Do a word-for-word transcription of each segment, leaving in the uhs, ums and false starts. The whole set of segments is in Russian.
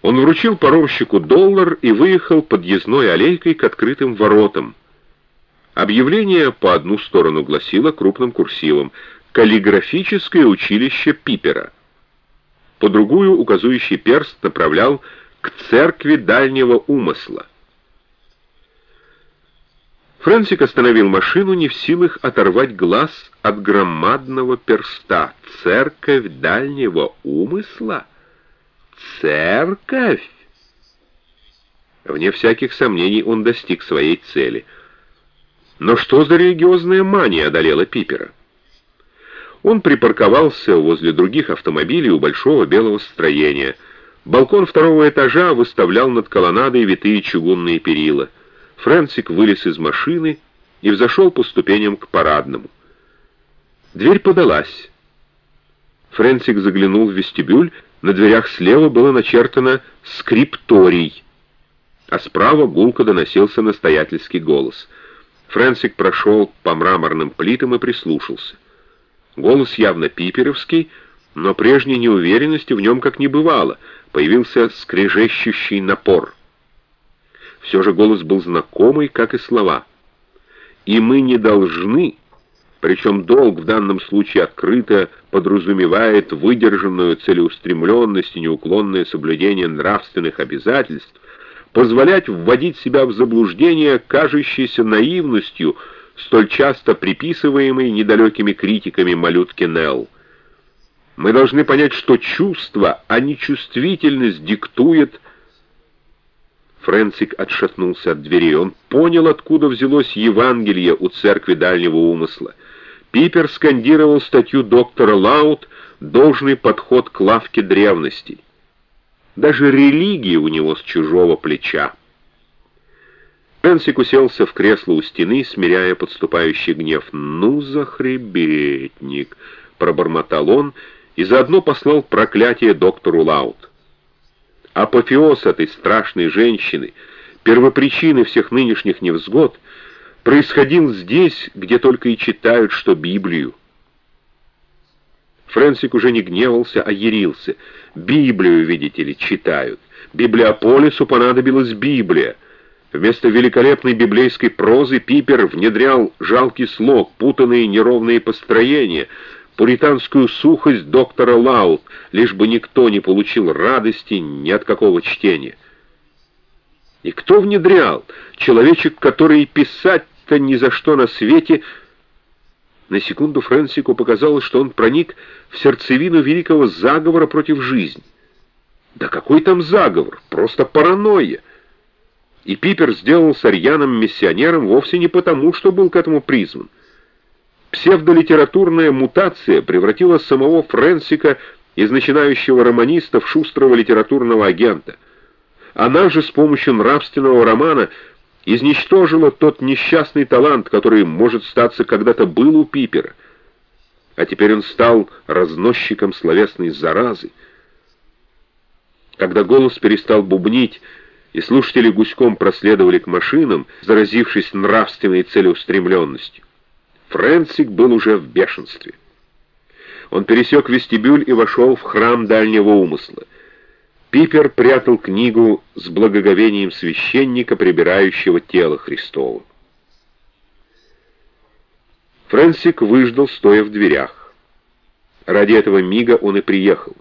Он вручил паромщику доллар и выехал подъездной аллейкой к открытым воротам. Объявление по одну сторону гласило крупным курсивом «Каллиграфическое училище Пипера». По другую указующий перст направлял к церкви дальнего умысла. Фрэнсик остановил машину, не в силах оторвать глаз от громадного перста. «Церковь дальнего умысла? Церковь!» Вне всяких сомнений он достиг своей цели. Но что за религиозная мания одолела Пипера? Он припарковался возле других автомобилей у большого белого строения. Балкон второго этажа выставлял над колоннадой витые чугунные перила. Фрэнсик вылез из машины и взошел по ступеням к парадному. Дверь подалась. Фрэнсик заглянул в вестибюль. На дверях слева было начертано «Скрипторий», а справа гулко доносился настоятельский голос. Фрэнсик прошел по мраморным плитам и прислушался. Голос явно пиперовский, но прежней неуверенности в нем как не бывало. Появился скрежещущий напор. Все же голос был знакомый, как и слова. «И мы не должны», причем долг в данном случае открыто подразумевает выдержанную целеустремленность и неуклонное соблюдение нравственных обязательств, позволять вводить себя в заблуждение кажущейся наивностью, столь часто приписываемой недалекими критиками малютке Нелл. Мы должны понять, что чувство, а не чувствительность диктует. Фрэнсик отшатнулся от дверей. Он понял, откуда взялось Евангелие у церкви дальнего умысла. Пипер скандировал статью доктора Лаут «Должный подход к лавке древностей». Даже религия у него с чужого плеча. Фрэнсик уселся в кресло у стены, смиряя подступающий гнев. «Ну, захребетник!» — пробормотал он и заодно послал проклятие доктору Лаут. Апофеоз этой страшной женщины, первопричины всех нынешних невзгод, происходил здесь, где только и читают, что Библию. Фрэнсик уже не гневался, а ярился. Библию, видите ли, читают. Библиополису понадобилась Библия. Вместо великолепной библейской прозы Пипер внедрял жалкий слог, путанные неровные построения, пуританскую сухость доктора Лаут, лишь бы никто не получил радости ни от какого чтения. И кто внедрял? Человечек, который писать-то ни за что на свете... На секунду Фрэнсику показалось, что он проник в сердцевину великого заговора против жизни. Да какой там заговор? Просто паранойя. И Пипер сделался рьяным миссионером вовсе не потому, что был к этому призван. Псевдолитературная мутация превратила самого Фрэнсика из начинающего романиста в шустрого литературного агента. Она же с помощью нравственного романа изничтожила тот несчастный талант, который, может статься, когда-то был у Пипера. А теперь он стал разносчиком словесной заразы. Когда голос перестал бубнить, и слушатели гуськом проследовали к машинам, заразившись нравственной целеустремленностью, Фрэнсик был уже в бешенстве. Он пересек вестибюль и вошел в храм дальнего умысла. Пипер прятал книгу с благоговением священника, прибирающего тело Христово. Фрэнсик выждал, стоя в дверях. Ради этого мига он и приехал.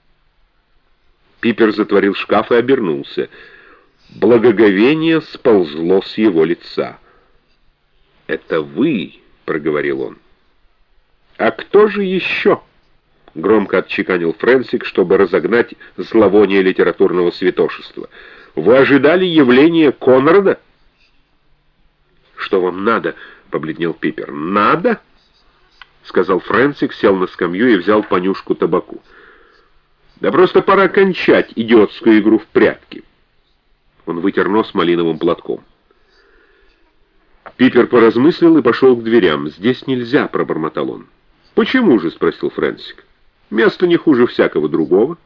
Пипер затворил шкаф и обернулся. Благоговение сползло с его лица. «Это вы», — проговорил он. «А кто же еще?» — громко отчеканил Фрэнсик, чтобы разогнать зловоние литературного святошества. «Вы ожидали явления Конрада?» «Что вам надо?» — побледнел Пипер. «Надо?» — сказал Фрэнсик, сел на скамью и взял понюшку табаку. «Да просто пора кончать идиотскую игру в прятки». Он вытер нос малиновым платком. Пипер поразмыслил и пошел к дверям. «Здесь нельзя», — пробормотал он. «Почему же?» — спросил Фрэнсик. «Место не хуже всякого другого».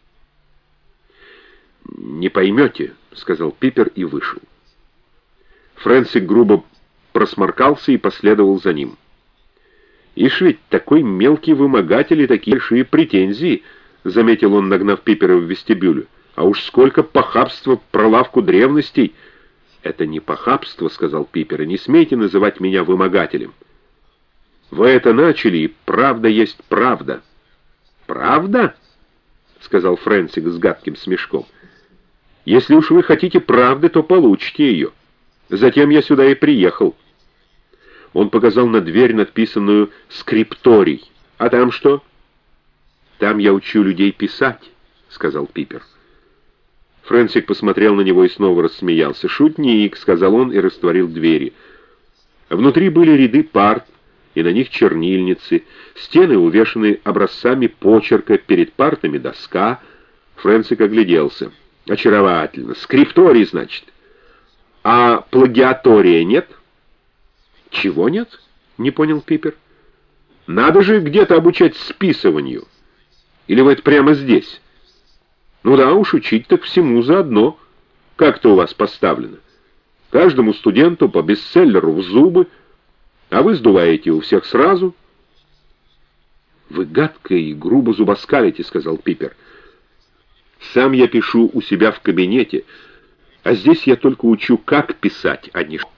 «Не поймете», — сказал Пипер и вышел. Фрэнсик грубо просморкался и последовал за ним. «Ишь ведь такой мелкий вымогатель и такие большие претензии», — заметил он, нагнав Пипера в вестибюле. А уж сколько похабства про лавку древностей! «Это не похабство», — сказал Пипер, — «и не смейте называть меня вымогателем. Вы это начали, и правда есть правда». «Правда?» — сказал Фрэнсик с гадким смешком. «Если уж вы хотите правды, то получите ее. Затем я сюда и приехал». Он показал на дверь, надписанную «Скрипторий». «А там что?» «Там я учу людей писать», — сказал Пипер. Фрэнсик посмотрел на него и снова рассмеялся. «Шутник», — сказал он и растворил двери. Внутри были ряды парт, и на них чернильницы, стены увешаны образцами почерка, перед партами доска. Фрэнсик огляделся. «Очаровательно. Скрипторий, значит. А плагиатория нет?» «Чего нет?» — не понял Пипер. «Надо же где-то обучать списыванию. Или вы это прямо здесь?» «Ну да, уж учить так всему заодно. Как-то у вас поставлено. Каждому студенту по бестселлеру в зубы, а вы сдуваете у всех сразу». «Вы гадко и грубо зубоскалите», — сказал Пипер. «Сам я пишу у себя в кабинете, а здесь я только учу, как писать, а не что».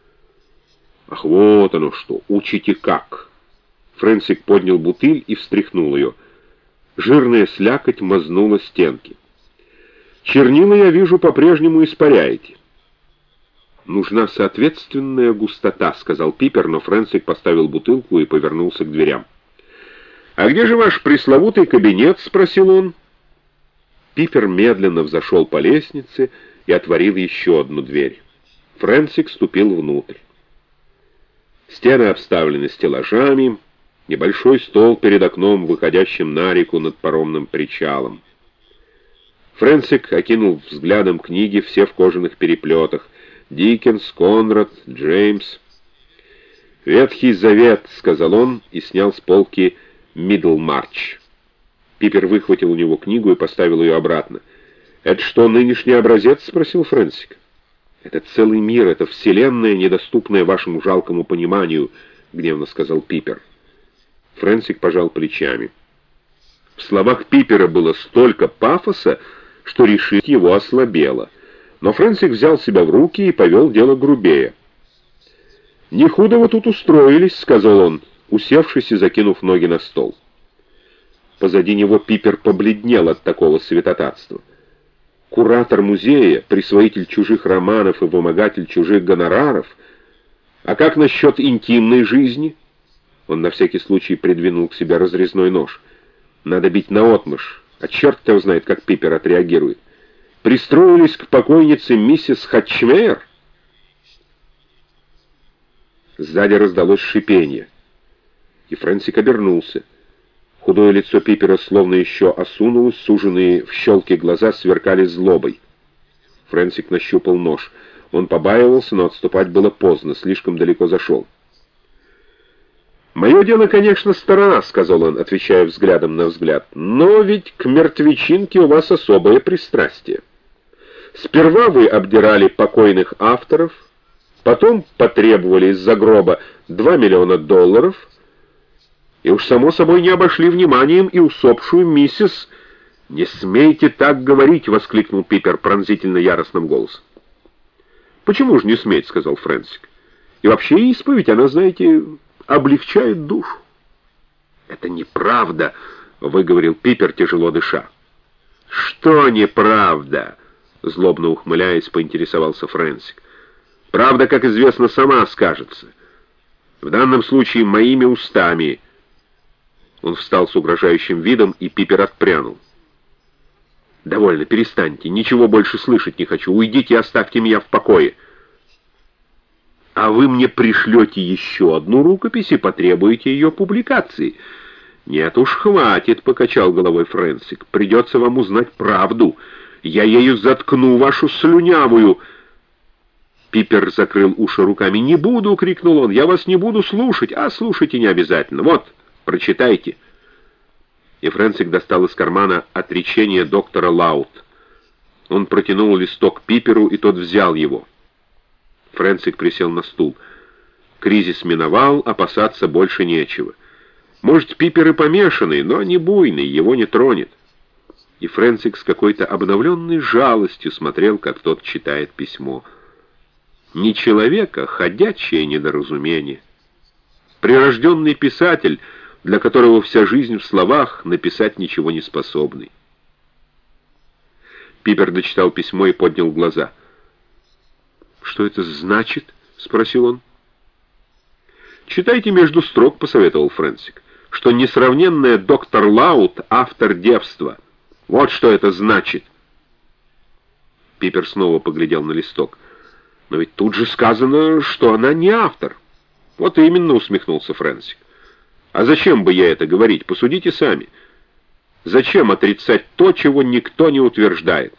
«Ах, вот оно что, учите как». Фрэнсик поднял бутыль и встряхнул ее. Жирная слякоть мазнула стенки. «Чернила, я вижу, по-прежнему испаряете». «Нужна соответственная густота», — сказал Пипер, но Фрэнсик поставил бутылку и повернулся к дверям. «А где же ваш пресловутый кабинет?» — спросил он. Пипер медленно взошел по лестнице и отворил еще одну дверь. Фрэнсик ступил внутрь. Стены обставлены стеллажами, небольшой стол перед окном, выходящим на реку над паромным причалом. Фрэнсик окинул взглядом книги, все в кожаных переплетах. Диккенс, Конрад, Джеймс. «Ветхий Завет», — сказал он и снял с полки «Мидлмарч». Пипер выхватил у него книгу и поставил ее обратно. «Это что, нынешний образец?» — спросил Фрэнсик. «Это целый мир, это вселенная, недоступная вашему жалкому пониманию», — гневно сказал Пипер. Фрэнсик пожал плечами. В словах Пипера было столько пафоса, что решить его ослабело. Но Фрэнсик взял себя в руки и повел дело грубее. «Не худо вы тут устроились», — сказал он, усевшись и закинув ноги на стол. Позади него Пипер побледнел от такого святотатства. Куратор музея, присвоитель чужих романов и вымогатель чужих гонораров. А как насчет интимной жизни? Он на всякий случай придвинул к себе разрезной нож. Надо бить наотмашь, а черт его знает, как Пипер отреагирует. Пристроились к покойнице миссис Хатчмейер? Сзади раздалось шипение, и Фрэнсик обернулся. Худое лицо Пипера словно еще осунулось, суженные в щелки глаза сверкали злобой. Фрэнсик нащупал нож. Он побаивался, но отступать было поздно, слишком далеко зашел. «Мое дело, конечно, сторона», — сказал он, отвечая взглядом на взгляд, «но ведь к мертвечинке у вас особое пристрастие. Сперва вы обдирали покойных авторов, потом потребовали из-за гроба два миллиона долларов, и уж само собой не обошли вниманием и усопшую миссис...» «Не смейте так говорить!» — воскликнул Пипер пронзительно яростным голосом. «Почему же не сметь?» — сказал Фрэнсик. «И вообще исповедь, она, знаете, облегчает душу». «Это неправда!» — выговорил Пипер, тяжело дыша. «Что неправда?» — злобно ухмыляясь, поинтересовался Фрэнсик. «Правда, как известно, сама скажется. В данном случае моими устами». Он встал с угрожающим видом, и Пипер отпрянул. «Довольно, перестаньте. Ничего больше слышать не хочу. Уйдите и оставьте меня в покое». «А вы мне пришлете еще одну рукопись и потребуете ее публикации». «Нет уж, хватит», — покачал головой Фрэнсик. «Придется вам узнать правду. Я ею заткну вашу слюнявую...» Пипер закрыл уши руками. «Не буду!» — крикнул он. «Я вас не буду слушать. А слушайте не обязательно. Вот, прочитайте». И Фрэнсик достал из кармана отречение доктора Лаут. Он протянул листок Пиперу, и тот взял его. Фрэнсик присел на стул. Кризис миновал, опасаться больше нечего. Может, Пипер и помешанный, но не буйный, его не тронет. и Фрэнсик с какой-то обновленной жалостью смотрел, как тот читает письмо. Не человек, а ходячее недоразумение. Прирожденный писатель, для которого вся жизнь в словах, написать ничего не способный. Пипер дочитал письмо и поднял глаза. «Что это значит?» — спросил он. «Читайте между строк», — посоветовал Фрэнсик, «что несравненная доктор Лаут — автор девства. Вот что это значит». Пипер снова поглядел на листок. «Но ведь тут же сказано, что она не автор». «Вот именно», — усмехнулся Фрэнсик. «А зачем бы я это говорить? Посудите сами. Зачем отрицать то, чего никто не утверждает?»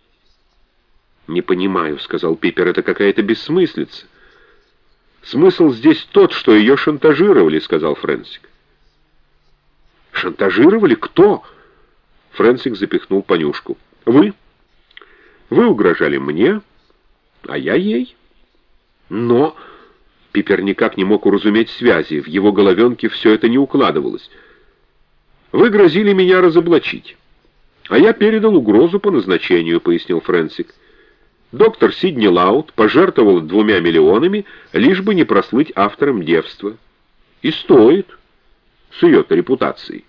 «Не понимаю», — сказал Пипер, — «это какая-то бессмыслица». «Смысл здесь тот, что ее шантажировали», — сказал Фрэнсик. «Шантажировали? Кто?» Фрэнсик запихнул понюшку. «Вы. Вы угрожали мне, а я ей». «Но...» Пипер никак не мог уразуметь связи, в его головенке все это не укладывалось. «Вы грозили меня разоблачить, а я передал угрозу по назначению», — пояснил Фрэнсик. «Доктор Сидни Лаут пожертвовал двумя миллионами, лишь бы не прослыть автором девства. И стоит, с ее-то репутацией».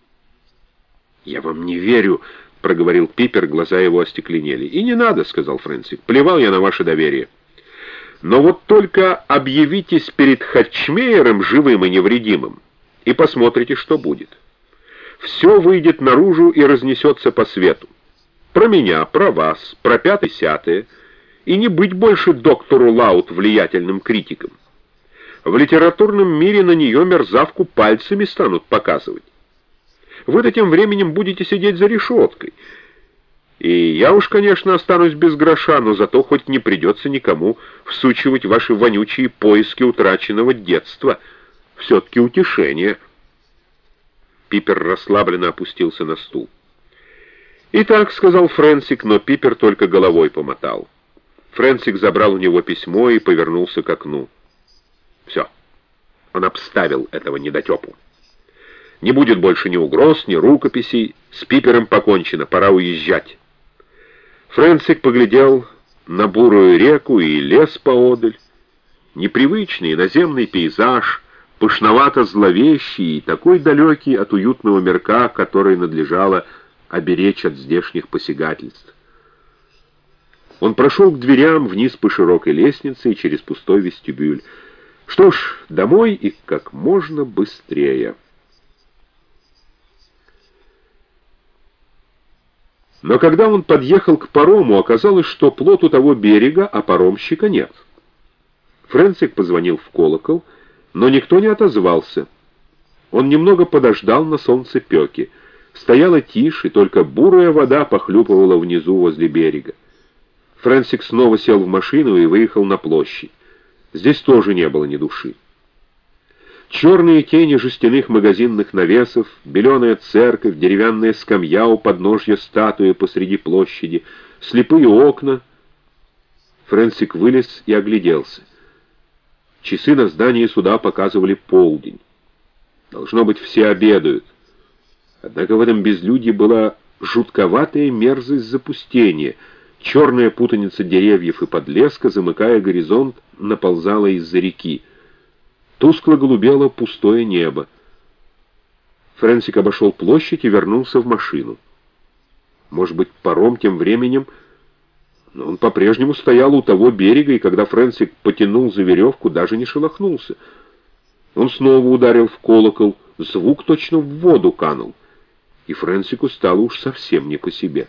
«Я вам не верю», — проговорил Пипер, глаза его остекленели. «И не надо», — сказал Фрэнсик, — «плевал я на ваше доверие. Но вот только объявитесь перед Хатчмейером живым и невредимым, и посмотрите, что будет. Все выйдет наружу и разнесется по свету. Про меня, про вас, про пятое-сятое, и не быть больше доктору Лаут влиятельным критиком. В литературном мире на нее мерзавку пальцами станут показывать. Вы-то тем временем будете сидеть за решеткой. И я уж, конечно, останусь без гроша, но зато хоть не придется никому всучивать ваши вонючие поиски утраченного детства. Все-таки утешение». Пипер расслабленно опустился на стул. «Итак», — сказал Фрэнсик, но Пипер только головой помотал. Фрэнсик забрал у него письмо и повернулся к окну. Все. Он обставил этого недотепу. Не будет больше ни угроз, ни рукописей. С Пипером покончено, пора уезжать. Фрэнсик поглядел на бурую реку и лес поодаль. Непривычный наземный пейзаж, пышновато-зловещий и такой далекий от уютного мирка, который надлежало оберечь от здешних посягательств. Он прошел к дверям вниз по широкой лестнице и через пустой вестибюль. Что ж, домой и как можно быстрее. Но когда он подъехал к парому, оказалось, что плот у того берега, а паромщика нет. Фрэнсик позвонил в колокол, но никто не отозвался. Он немного подождал на солнцепеке. Стояла тишь, и только бурая вода похлюпывала внизу возле берега. Фрэнсик снова сел в машину и выехал на площадь. Здесь тоже не было ни души. Черные тени жестяных магазинных навесов, беленая церковь, деревянная скамья у подножья статуи посреди площади, слепые окна. Фрэнсик вылез и огляделся. Часы на здании суда показывали полдень. Должно быть, все обедают. Однако в этом безлюдье была жутковатая мерзость запустения. Черная путаница деревьев и подлеска, замыкая горизонт, наползала из-за реки. Тускло голубело пустое небо. Фрэнсик обошел площадь и вернулся в машину. Может быть, паром тем временем... Но он по-прежнему стоял у того берега, и когда Фрэнсик потянул за веревку, даже не шелохнулся. Он снова ударил в колокол, звук точно в воду канул, и Фрэнсику стало уж совсем не по себе.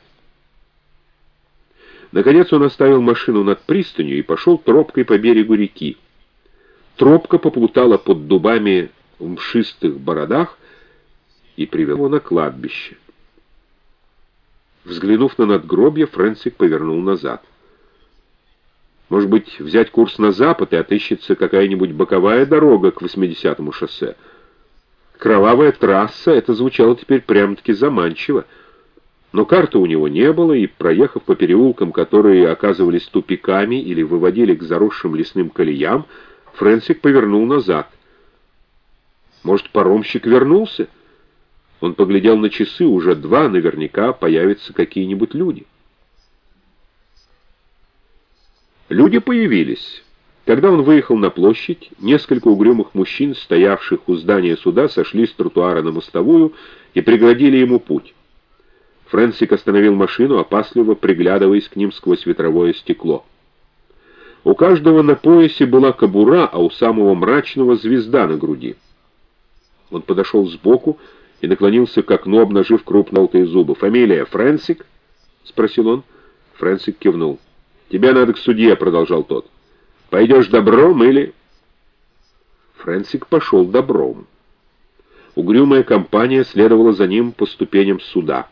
Наконец он оставил машину над пристанью и пошел тропкой по берегу реки. Тропка поплутала под дубами в мшистых бородах и привела его на кладбище. Взглянув на надгробье, Фрэнсик повернул назад. Может быть, взять курс на запад, и отыщется какая-нибудь боковая дорога к восьмидесятому шоссе. Кровавая трасса — это звучало теперь прямо-таки заманчиво. Но карты у него не было, и, проехав по переулкам, которые оказывались тупиками или выводили к заросшим лесным колеям, Фрэнсик повернул назад. Может, паромщик вернулся? Он поглядел на часы, уже два, наверняка появятся какие-нибудь люди. Люди появились. Когда он выехал на площадь, несколько угрюмых мужчин, стоявших у здания суда, сошли с тротуара на мостовую и преградили ему путь. Фрэнсик остановил машину, опасливо приглядываясь к ним сквозь ветровое стекло. У каждого на поясе была кобура, а у самого мрачного звезда на груди. Он подошел сбоку и наклонился к окну, обнажив крупнолтые зубы. «Фамилия Фрэнсик?» — спросил он. Фрэнсик кивнул. «Тебе надо к судье», — продолжал тот. «Пойдешь добром или...» Фрэнсик пошел добром. Угрюмая компания следовала за ним по ступеням суда.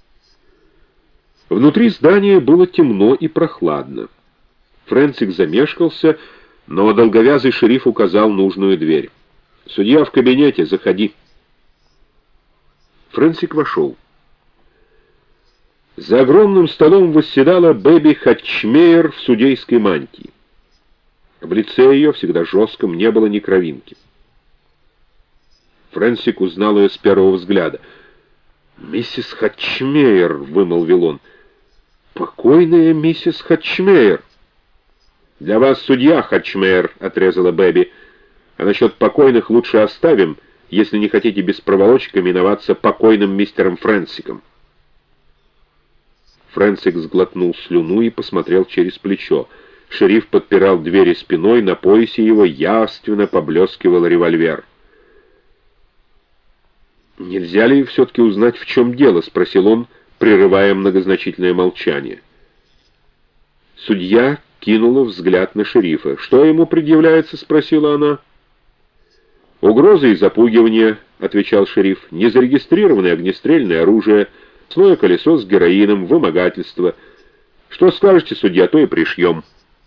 Внутри здания было темно и прохладно. Фрэнсик замешкался, но долговязый шериф указал нужную дверь. «Судья в кабинете, заходи». Фрэнсик вошел. За огромным столом восседала Бэби Хатчмейер в судейской мантии. В лице ее, всегда жестком, не было ни кровинки. Фрэнсик узнал ее с первого взгляда. «Миссис Хатчмейер», — вымолвил он. «Покойная миссис Хатчмейер». «Для вас судья, Хатчмейер», — отрезала Бэби. «А насчет покойных лучше оставим, если не хотите без проволочек именоваться покойным мистером Фрэнсиком». Фрэнсик сглотнул слюну и посмотрел через плечо. Шериф подпирал двери спиной, на поясе его явственно поблескивал револьвер. «Нельзя ли все-таки узнать, в чем дело?» — спросил он, прерывая многозначительное молчание. Судья кинула взгляд на шерифа. «Что ему предъявляется?» — спросила она. «Угрозы и запугивания», — отвечал шериф. «Незарегистрированное огнестрельное оружие, сное колесо с героином, вымогательство. Что скажете, судья, то и пришьем».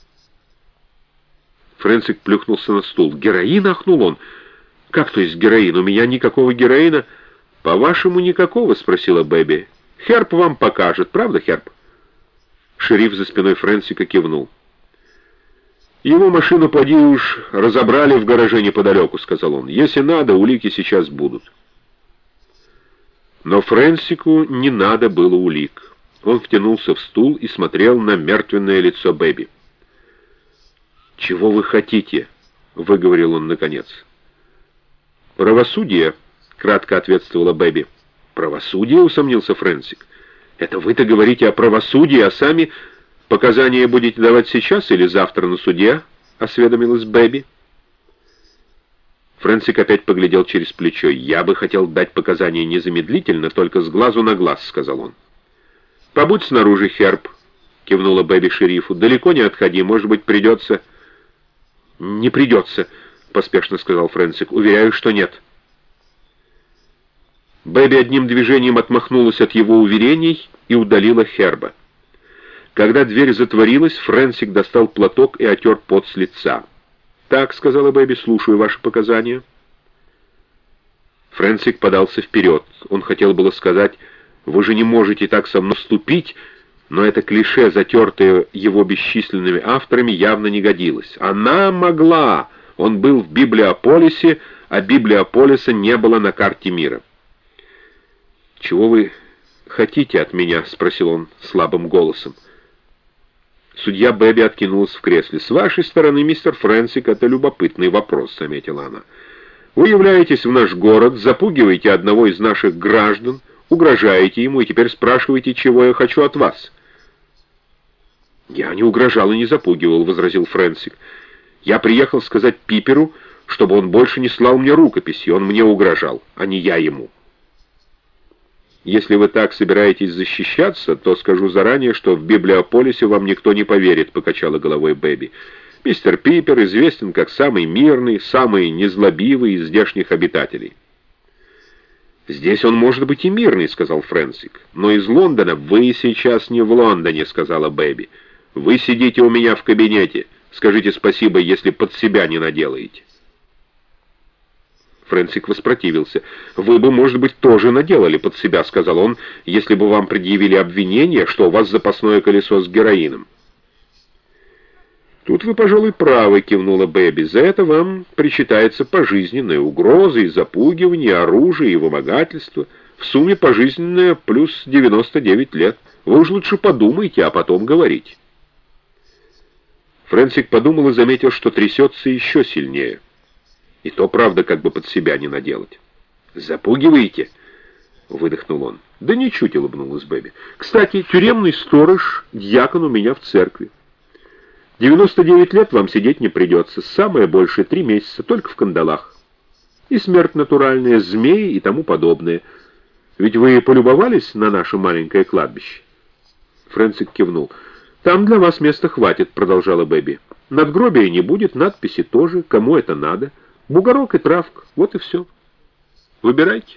Фрэнсик плюхнулся на стул. «Героин?» — ахнул он. «Как то есть героин? У меня никакого героина». «По-вашему, никакого?» — спросила Бэби. «Херб вам покажет, правда, Херб?» Шериф за спиной Фрэнсика кивнул. «Его машину, поди уж, разобрали в гараже неподалеку», — сказал он. «Если надо, улики сейчас будут». Но Фрэнсику не надо было улик. Он втянулся в стул и смотрел на мертвенное лицо Бэби. «Чего вы хотите?» — выговорил он наконец. «Правосудие», — кратко ответствовала Бэби. «Правосудие?» — усомнился Фрэнсик. «Это вы-то говорите о правосудии, а сами показания будете давать сейчас или завтра на суде?» — осведомилась Бэби. Фрэнсик опять поглядел через плечо. «Я бы хотел дать показания незамедлительно, только с глазу на глаз», — сказал он. «Побудь снаружи, Херб», — кивнула Бэби шерифу. «Далеко не отходи, может быть, придется...» «Не придется», — поспешно сказал Фрэнсик. «Уверяю, что нет». Бэби одним движением отмахнулась от его уверений и удалила Херба. Когда дверь затворилась, Фрэнсик достал платок и отер пот с лица. «Так», — сказала Бэби, — «слушаю ваши показания». Фрэнсик подался вперед. Он хотел было сказать: «Вы же не можете так со мной вступить», но это клише, затертое его бесчисленными авторами, явно не годилось. Она могла! Он был в Библиополисе, а Библиополиса не было на карте мира. «Чего вы хотите от меня?» — спросил он слабым голосом. Судья Бэби откинулась в кресле. «С вашей стороны, мистер Фрэнсик, это любопытный вопрос», — заметила она. «Вы являетесь в наш город, запугиваете одного из наших граждан, угрожаете ему и теперь спрашиваете, чего я хочу от вас». «Я не угрожал и не запугивал», — возразил Фрэнсик. «Я приехал сказать Пиперу, чтобы он больше не слал мне рукописи, он мне угрожал, а не я ему». «Если вы так собираетесь защищаться, то скажу заранее, что в Библиополисе вам никто не поверит», — покачала головой Бэби. «Мистер Пипер известен как самый мирный, самый незлобивый из здешних обитателей». «Здесь он может быть и мирный», — сказал Фрэнсик. «Но из Лондона...» «Вы сейчас не в Лондоне», — сказала Бэби. «Вы сидите у меня в кабинете. Скажите спасибо, если под себя не наделаете». Фрэнсик воспротивился. «Вы бы, может быть, тоже наделали под себя», — сказал он, «если бы вам предъявили обвинение, что у вас запасное колесо с героином». «Тут вы, пожалуй, правы», — кивнула Бэби. «За это вам причитается пожизненная угроза и запугивание, оружие и вымогательство. В сумме пожизненное плюс девяносто девять лет. Вы уж лучше подумайте, а потом говорите». Фрэнсик подумал и заметил, что трясется еще сильнее. И то, правда, как бы под себя не наделать. «Запугиваете?» — выдохнул он. «Да ничуть», — улыбнулась Бэби. «Кстати, тюремный сторож, дьякон у меня в церкви. девяносто девять лет вам сидеть не придется, самое большее три месяца, только в кандалах. И смерть натуральная, змеи и тому подобное. Ведь вы полюбовались на наше маленькое кладбище?» Фрэнсик кивнул. «Там для вас места хватит», — продолжала Бэби. «Надгробия не будет, надписи тоже, кому это надо. Бугорок и травка, вот и все. Выбирайте».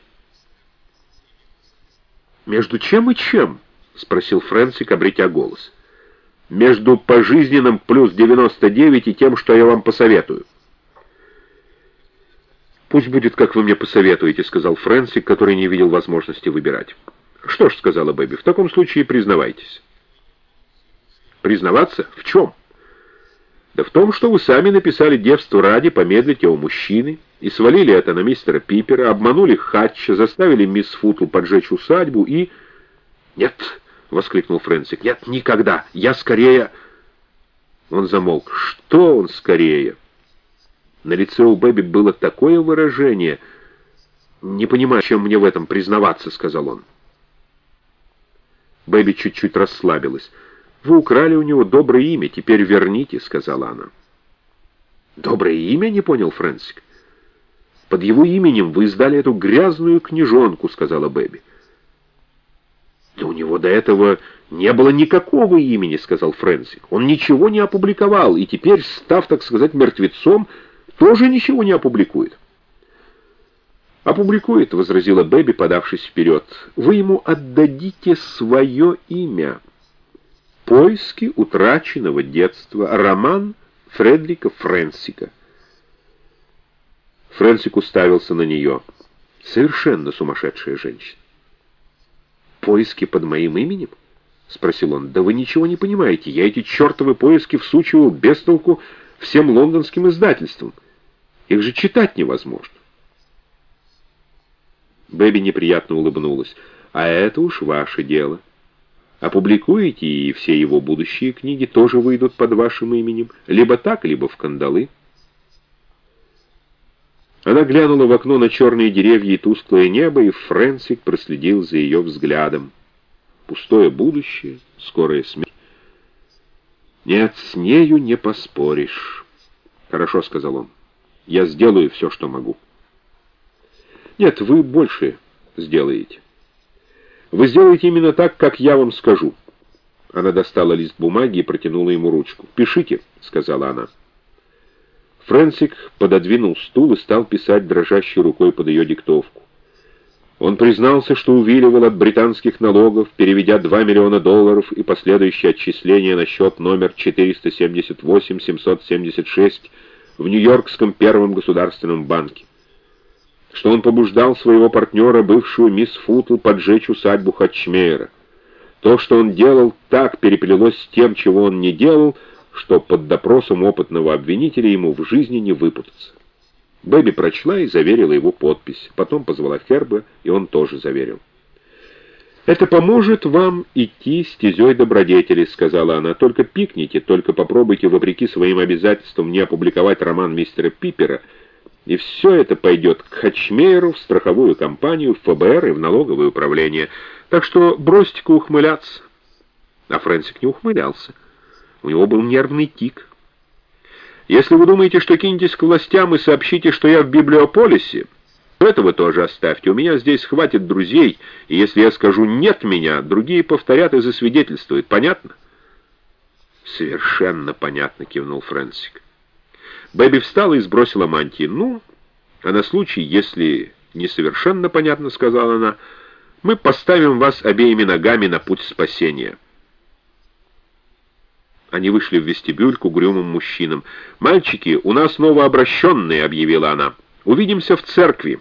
«Между чем и чем?» — спросил Фрэнсик, обретя голос. «Между пожизненным плюс девяносто девять и тем, что я вам посоветую». «Пусть будет, как вы мне посоветуете», — сказал Фрэнсик, который не видел возможности выбирать. «Что ж», — сказала Бэби, — «в таком случае признавайтесь». «Признаваться? В чем?» «Да в том, что вы сами написали девству ради помедлить у мужчины и свалили это на мистера Пипера, обманули Хатча, заставили мисс Футл поджечь усадьбу и...» «Нет!» — воскликнул Фрэнсик. «Нет, никогда! Я скорее...» Он замолк. «Что он скорее?» На лице у Бэби было такое выражение. «Не понимаю, чем мне в этом признаваться», — сказал он. Бэби чуть-чуть расслабилась. «Вы украли у него доброе имя, теперь верните», — сказала она. «Доброе имя?» — не понял Фрэнсик. «Под его именем вы издали эту грязную книжонку», — сказала Бэби. «Да у него до этого не было никакого имени», — сказал Фрэнсик. «Он ничего не опубликовал, и теперь, став, так сказать, мертвецом, тоже ничего не опубликует». «Опубликует», — возразила Бэби, подавшись вперед. «Вы ему отдадите свое имя. «Поиски утраченного детства». Роман Фредрика Фрэнсика. Фрэнсик уставился на нее. Совершенно сумасшедшая женщина. «Поиски под моим именем?» — спросил он. «Да вы ничего не понимаете. Я эти чертовы поиски всучивал без толку всем лондонским издательствам. Их же читать невозможно». Бэби неприятно улыбнулась. «А это уж ваше дело. Опубликуете, и все его будущие книги тоже выйдут под вашим именем. Либо так, либо в кандалы». Она глянула в окно на черные деревья и тусклое небо, и Фрэнсик проследил за ее взглядом. Пустое будущее, скорая смерть. «Нет, с нею не поспоришь». «Хорошо», — сказал он. «Я сделаю все, что могу». «Нет, вы больше сделаете. Вы сделаете именно так, как я вам скажу». Она достала лист бумаги и протянула ему ручку. «Пишите», — сказала она. Фрэнсик пододвинул стул и стал писать дрожащей рукой под ее диктовку. Он признался, что увиливал от британских налогов, переведя два миллиона долларов и последующее отчисление на счет номер четыреста семьдесят восемь семьсот семьдесят шесть в Нью-Йоркском Первом государственном банке. Что он побуждал своего партнера, бывшую мисс Футл, поджечь усадьбу Хатчмейера. То, что он делал, так переплелось с тем, чего он не делал, что под допросом опытного обвинителя ему в жизни не выпутаться. Бэби прочла и заверила его подпись. Потом позвала Херба, и он тоже заверил. «Это поможет вам идти стезей добродетели», — сказала она. «Только пикните, только попробуйте, вопреки своим обязательствам, не опубликовать роман мистера Пипера, и все это пойдет к Хатчмейеру, в страховую компанию, в эф бэ эр и в налоговое управление. Так что бросьте-ка ухмыляться». А Фрэнсик не ухмылялся. У него был нервный тик. «Если вы думаете, что кинетесь к властям и сообщите, что я в Библиополисе, то это вы тоже оставьте. У меня здесь хватит друзей, и если я скажу «нет» меня, другие повторят и засвидетельствуют. Понятно?» «Совершенно понятно», — кивнул Фрэнсик. Бэби встала и сбросила мантии. «Ну, а на случай, если не совершенно понятно, — сказала она, — мы поставим вас обеими ногами на путь спасения». Они вышли в вестибюль к угрюмым мужчинам. «Мальчики, у нас новообращенные», — объявила она. «Увидимся в церкви».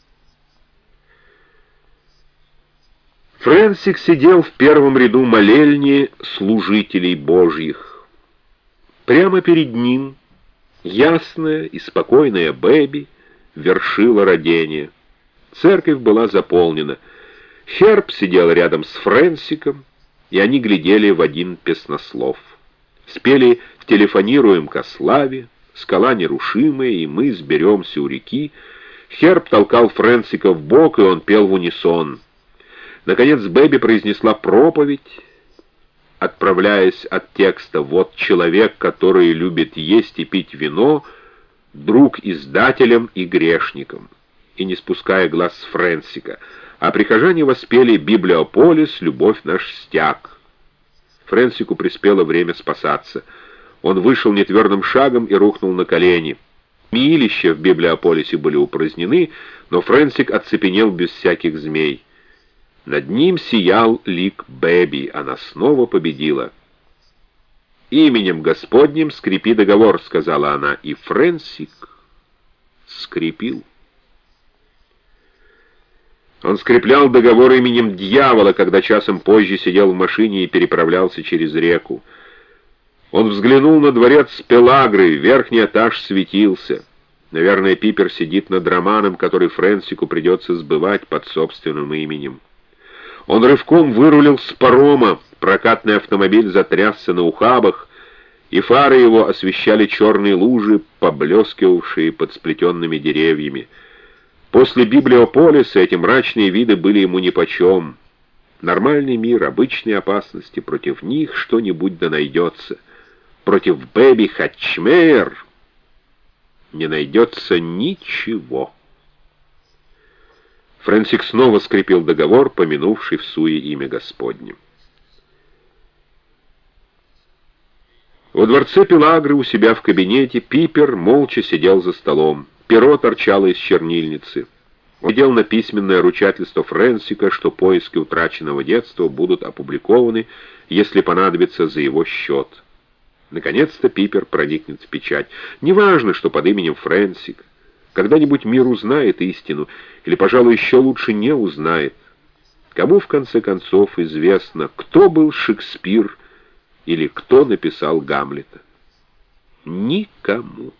Фрэнсик сидел в первом ряду молельни служителей Божьих. Прямо перед ним ясная и спокойная Бэби вершила родение. Церковь была заполнена. Херб сидел рядом с Фрэнсиком, и они глядели в один песнослов. Спели «Телефонируем ко славе», «Скала нерушимая», и «Мы сберемся у реки». Херб толкал Фрэнсика в бок, и он пел в унисон. Наконец Бэби произнесла проповедь, отправляясь от текста: «Вот человек, который любит есть и пить вино, друг издателям и грешникам», и не спуская глаз с Фрэнсика, а прихожане воспели «Библиополис, любовь наш стяг». Фрэнсику приспело время спасаться. Он вышел нетвердым шагом и рухнул на колени. Милища в Библиополисе были упразднены, но Фрэнсик оцепенел без всяких змей. Над ним сиял лик Бэби, она снова победила. «Именем Господним скрепи договор», — сказала она, и Фрэнсик скрепил. Он скреплял договор именем дьявола, когда часом позже сидел в машине и переправлялся через реку. Он взглянул на дворец Пелагры, верхний этаж светился. Наверное, Пипер сидит над романом, который Фрэнсику придется сбывать под собственным именем. Он рывком вырулил с парома, прокатный автомобиль затрясся на ухабах, и фары его освещали черные лужи, поблескивавшие под сплетенными деревьями. После Библиополиса эти мрачные виды были ему нипочем. Нормальный мир, обычные опасности, против них что-нибудь да найдется. Против Бэби Хатчмейер не найдется ничего. Фрэнсик снова скрепил договор, помянувший в суе имя Господне. Во дворце Пелагры у себя в кабинете Пипер молча сидел за столом. Перо торчало из чернильницы. Он глядел на письменное ручательство Фрэнсика, что поиски утраченного детства будут опубликованы, если понадобится, за его счет. Наконец-то Пипер проникнет в печать. Неважно, что под именем Фрэнсик. Когда-нибудь мир узнает истину, или, пожалуй, еще лучше не узнает. Кому, в конце концов, известно, кто был Шекспир или кто написал Гамлета? Никому.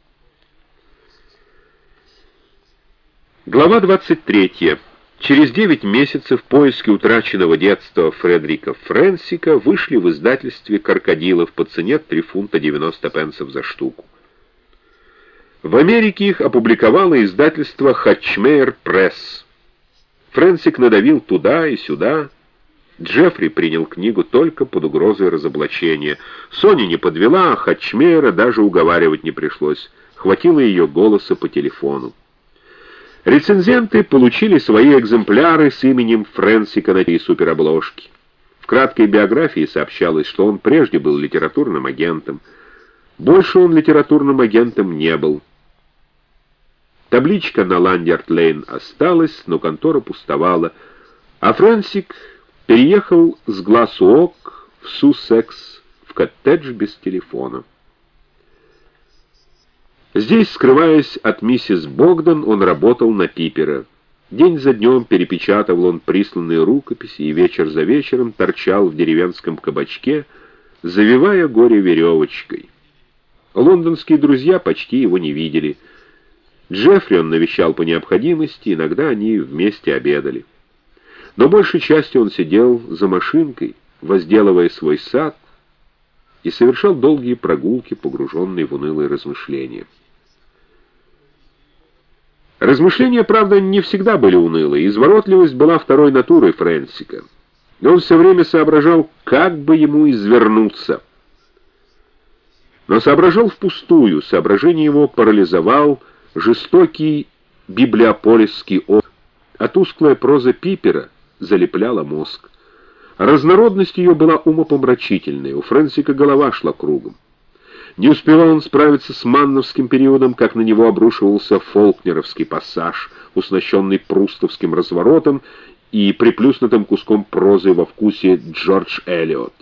Глава двадцать третья. Через девять месяцев поиски утраченного детства Фредерика Фрэнсика вышли в издательстве «Крокодилов» по цене три фунта девяносто пенсов за штуку. В Америке их опубликовало издательство «Хатчмейер Пресс». Фрэнсик надавил туда и сюда. Джеффри принял книгу только под угрозой разоблачения. Соня не подвела, а Хатчмейера даже уговаривать не пришлось. Хватило ее голоса по телефону. Рецензенты получили свои экземпляры с именем Фрэнсика на этой суперобложке. В краткой биографии сообщалось, что он прежде был литературным агентом. Больше он литературным агентом не был. Табличка на Ланьярд-Лейн осталась, но контора пустовала, а Фрэнсик переехал с Глаз-Уок в Суссекс, в коттедж без телефона. Здесь, скрываясь от миссис Богдан, он работал на Пипера. День за днем перепечатывал он присланные рукописи и вечер за вечером торчал в деревенском кабачке, завивая горе веревочкой. Лондонские друзья почти его не видели. Джеффри он навещал по необходимости, иногда они вместе обедали. Но большей частью он сидел за машинкой, возделывая свой сад, и совершал долгие прогулки, погруженные в унылые размышления. Размышления, правда, не всегда были унылые. Изворотливость была второй натурой Фрэнсика. И он все время соображал, как бы ему извернуться. Но соображал впустую. Соображение его парализовал жестокий библиополисский опыт, а тусклая проза Пипера залепляла мозг. Разнородность ее была умопомрачительной. У Фрэнсика голова шла кругом. Не успевал он справиться с манновским периодом, как на него обрушивался фолкнеровский пассаж, уснащенный прустовским разворотом и приплюснутым куском прозы во вкусе Джордж Элиот.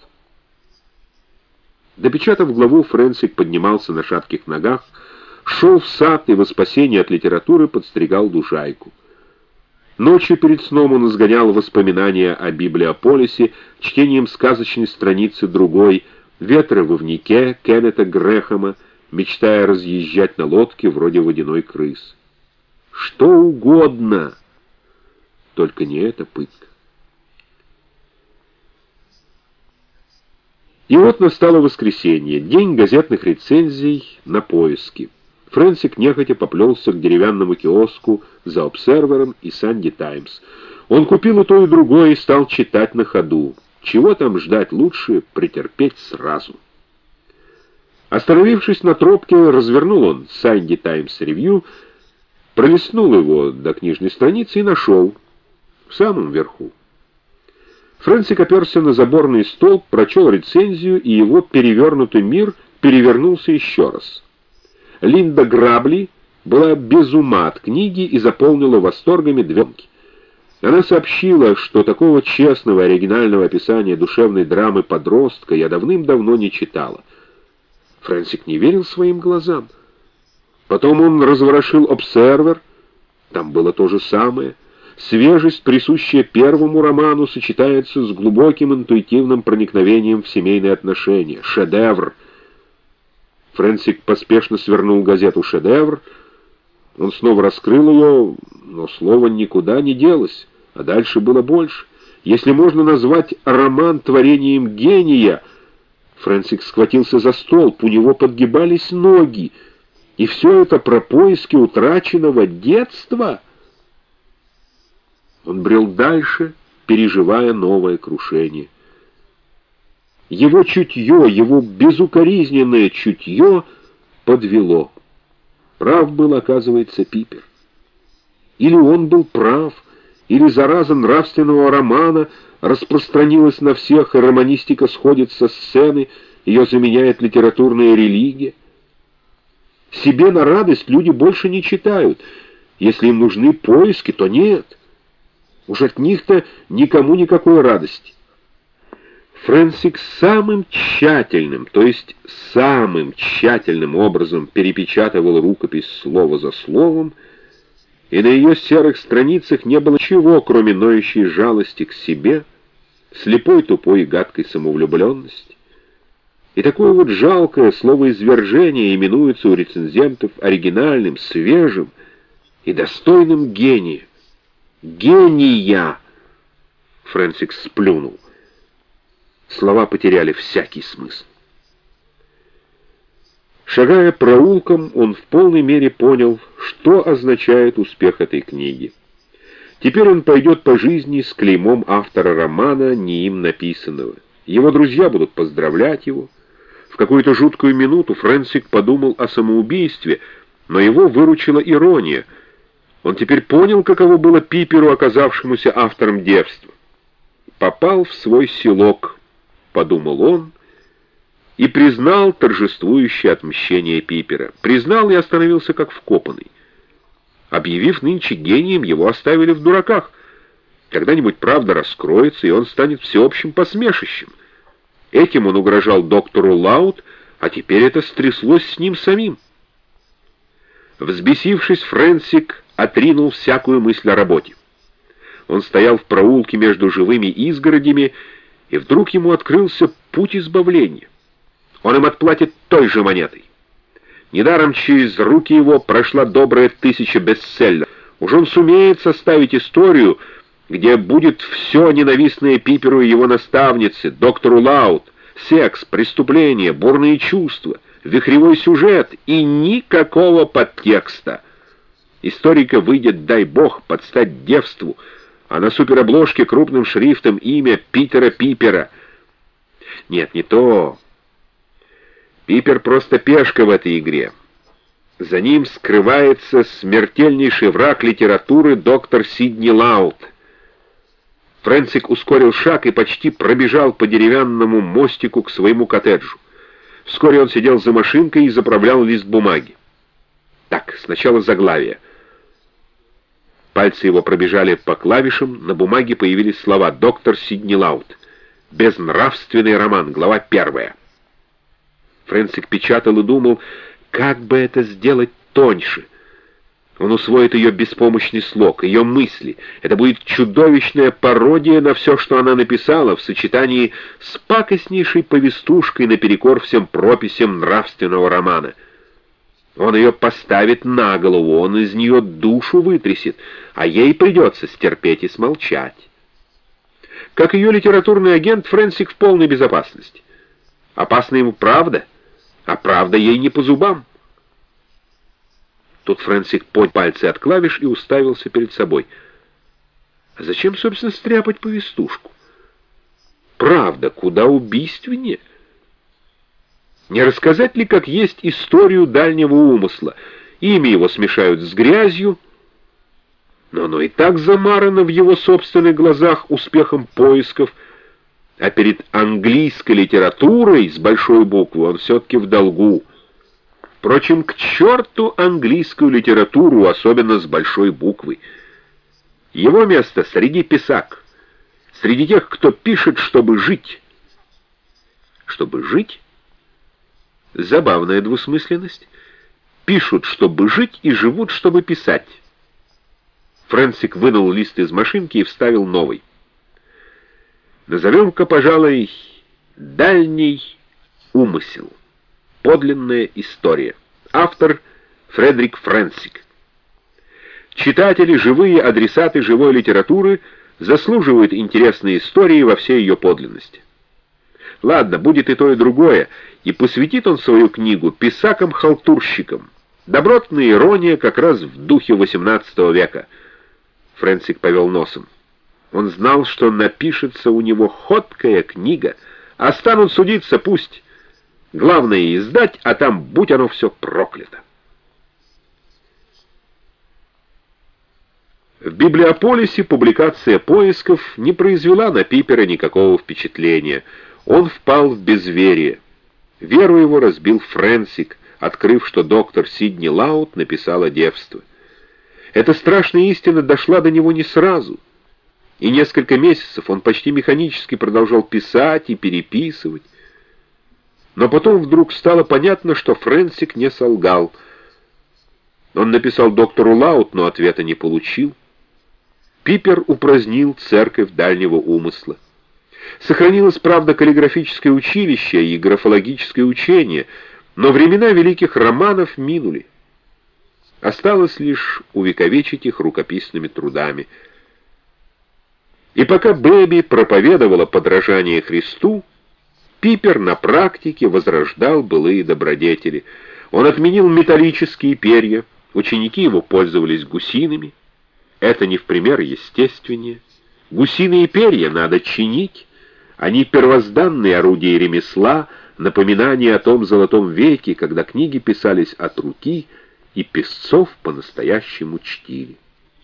Допечатав главу, Фрэнсик поднимался на шатких ногах, шел в сад и во спасение от литературы подстригал лужайку. Ночью перед сном он изгонял воспоминания о Библиополисе чтением сказочной страницы другой «Ветра в ивнике» Кеннета Грэхэма, мечтая разъезжать на лодке вроде водяной крысы. Что угодно, только не эта пытка. И вот настало воскресенье, день газетных рецензий на поиски. Фрэнсик нехотя поплелся к деревянному киоску за «Обсервером» и «Санди Таймс». Он купил и то, и другое и стал читать на ходу. Чего там ждать, лучше претерпеть сразу. Остановившись на тропке, развернул он «Санди Таймс Ревью», пролистнул его до книжной страницы и нашел в самом верху. Фрэнсик оперся на заборный столб, прочел рецензию, и его перевернутый мир перевернулся еще раз. Линда Грабли была без ума от книги и заполнила восторгами две банки. Она сообщила, что такого честного оригинального описания душевной драмы подростка я давным-давно не читала. Фрэнсик не верил своим глазам. Потом он разворошил «Обсервер». Там было то же самое. Свежесть, присущая первому роману, сочетается с глубоким интуитивным проникновением в семейные отношения. Шедевр. Фрэнсик поспешно свернул газету «Шедевр». Он снова раскрыл ее, но слово никуда не делось, а дальше было больше. Если можно назвать роман творением гения... Фрэнсик схватился за столб, у него подгибались ноги. И все это про поиски утраченного детства? Он брел дальше, переживая новое крушение. Его чутье, его безукоризненное чутье подвело. Прав был, оказывается, Пипер. Или он был прав, или зараза нравственного романа распространилась на всех, и романистика сходит со сцены, ее заменяет литературная религия. Себе на радость люди больше не читают. Если им нужны поиски, то нет. Уж от них-то никому никакой радости. Фрэнсик самым тщательным, то есть самым тщательным образом перепечатывал рукопись слово за словом, и на ее серых страницах не было ничего, кроме ноющей жалости к себе, слепой, тупой и гадкой самовлюбленности. И такое вот жалкое словоизвержение именуется у рецензентов оригинальным, свежим и достойным гения. Гения! Фрэнсик сплюнул. Слова потеряли всякий смысл. Шагая проулком, он в полной мере понял, что означает успех этой книги. Теперь он пойдет по жизни с клеймом автора романа, не им написанного. Его друзья будут поздравлять его. В какую-то жуткую минуту Фрэнсик подумал о самоубийстве, но его выручила ирония. Он теперь понял, каково было Пиперу, оказавшемуся автором «Девства». «Попал в свой селок», — подумал он, и признал торжествующее отмщение Пипера. Признал и остановился как вкопанный. Объявив нынче гением, его оставили в дураках. Когда-нибудь правда раскроется, и он станет всеобщим посмешищем. Этим он угрожал доктору Лаут, а теперь это стряслось с ним самим. Взбесившись, Фрэнсик отринул всякую мысль о работе. Он стоял в проулке между живыми изгородями, и вдруг ему открылся путь избавления. Он им отплатит той же монетой. Недаром через руки его прошла добрая тысяча бестселлеров. Уж он сумеет составить историю, где будет все ненавистное Пиперу и его наставнице, доктору Лаут, секс, преступления, бурные чувства, вихревой сюжет и никакого подтекста. Историка выйдет, дай бог, под стать девству, а на суперобложке крупным шрифтом имя Питера Пипера. Нет, не то. Пипер просто пешка в этой игре. За ним скрывается смертельнейший враг литературы доктор Сидни Лаут. Фрэнсик ускорил шаг и почти пробежал по деревянному мостику к своему коттеджу. Вскоре он сидел за машинкой и заправлял лист бумаги. Так, сначала заглавие. Пальцы его пробежали по клавишам, на бумаге появились слова «Доктор Сидни Лаут». «Безнравственный роман», глава первая. Фрэнсик печатал и думал, как бы это сделать тоньше. Он усвоит ее беспомощный слог, ее мысли. Это будет чудовищная пародия на все, что она написала, в сочетании с пакостнейшей повестушкой наперекор всем прописям нравственного романа. Он ее поставит на голову, он из нее душу вытрясет, а ей придется стерпеть и смолчать. Как ее литературный агент, Фрэнсик в полной безопасности. Опасна ему правда, а правда ей не по зубам. Тут Фрэнсик поднял пальцы от клавиш и уставился перед собой. А зачем, собственно, стряпать повестушку? Правда куда убийственнее. Не рассказать ли, как есть, историю дальнего умысла? Имя его смешают с грязью, но оно и так замарано в его собственных глазах успехом поисков, а перед английской литературой с большой буквы он все-таки в долгу. Впрочем, к черту английскую литературу, особенно с большой буквы. Его место среди писак, среди тех, кто пишет, чтобы жить. Чтобы жить? Забавная двусмысленность. Пишут, чтобы жить, и живут, чтобы писать. Фрэнсик вынул лист из машинки и вставил новый. Назовем-ка, пожалуй, «Дальний умысел». Подлинная история. Автор Фредерик Фрэнсик. Читатели, живые адресаты живой литературы, заслуживают интересной истории во всей ее подлинности. Ладно, будет и то, и другое, и посвятит он свою книгу писакам-халтурщикам. Добротная ирония как раз в духе восемнадцатого века. Фрэнсик повел носом. Он знал, что напишется у него ходкая книга, а станут судиться пусть. Главное издать, а там будь оно все проклято. В Библиополисе публикация поисков не произвела на Пипера никакого впечатления. Он впал в безверие. Веру его разбил Фрэнсик, открыв, что доктор Сидни Лаут написала «Девство». Эта страшная истина дошла до него не сразу, и несколько месяцев он почти механически продолжал писать и переписывать. Но потом вдруг стало понятно, что Фрэнсик не солгал. Он написал доктору Лаут, но ответа не получил. Пипер упразднил церковь дальнего умысла. Сохранилось, правда, каллиграфическое училище и графологическое учение, но времена великих романов минули. Осталось лишь увековечить их рукописными трудами. И пока Бэби проповедовала подражание Христу, Пипер на практике возрождал былые добродетели. Он отменил металлические перья, ученики его пользовались гусиными. Это не в пример естественнее. Гусиные перья надо чинить. Они первозданные орудия ремесла, напоминание о том золотом веке, когда книги писались от руки, и писцов по-настоящему чтили.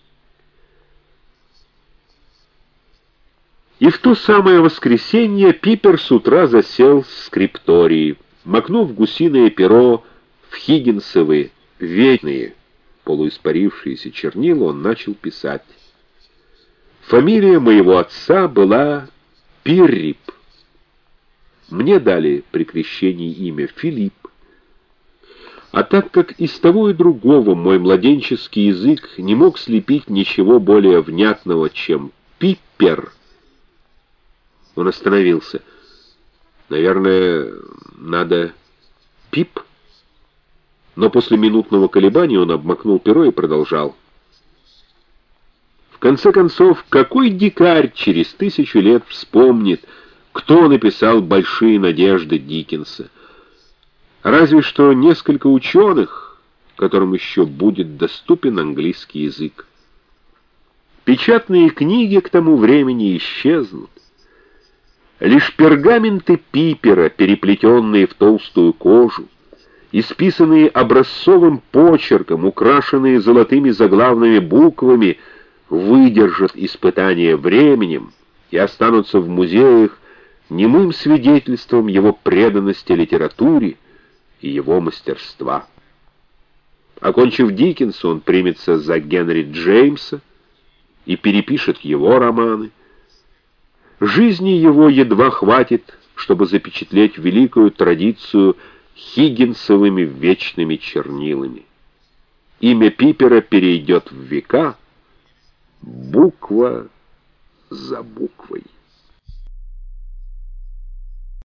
И в то самое воскресенье Пипер с утра засел в скриптории, макнув гусиное перо в хиггинсовые, вечные, полуиспарившиеся чернила, он начал писать. Фамилия моего отца была Пиррип. Мне дали при крещении имя Филипп. А так как из того и другого мой младенческий язык не мог слепить ничего более внятного, чем «Пиппер», он остановился. Наверное, надо «Пип». Но после минутного колебания он обмакнул перо и продолжал. В конце концов, какой дикарь через тысячу лет вспомнит, кто написал «Большие надежды» Диккенса? Разве что несколько ученых, которым еще будет доступен английский язык. Печатные книги к тому времени исчезнут. Лишь пергаменты Пипера, переплетенные в толстую кожу, исписанные образцовым почерком, украшенные золотыми заглавными буквами, выдержат испытание временем и останутся в музеях немым свидетельством его преданности литературе и его мастерства. Окончив Диккенса, он примется за Генри Джеймса и перепишет его романы. Жизни его едва хватит, чтобы запечатлеть великую традицию хиггинсовыми вечными чернилами. Имя Пипера перейдет в века, буква за буквой.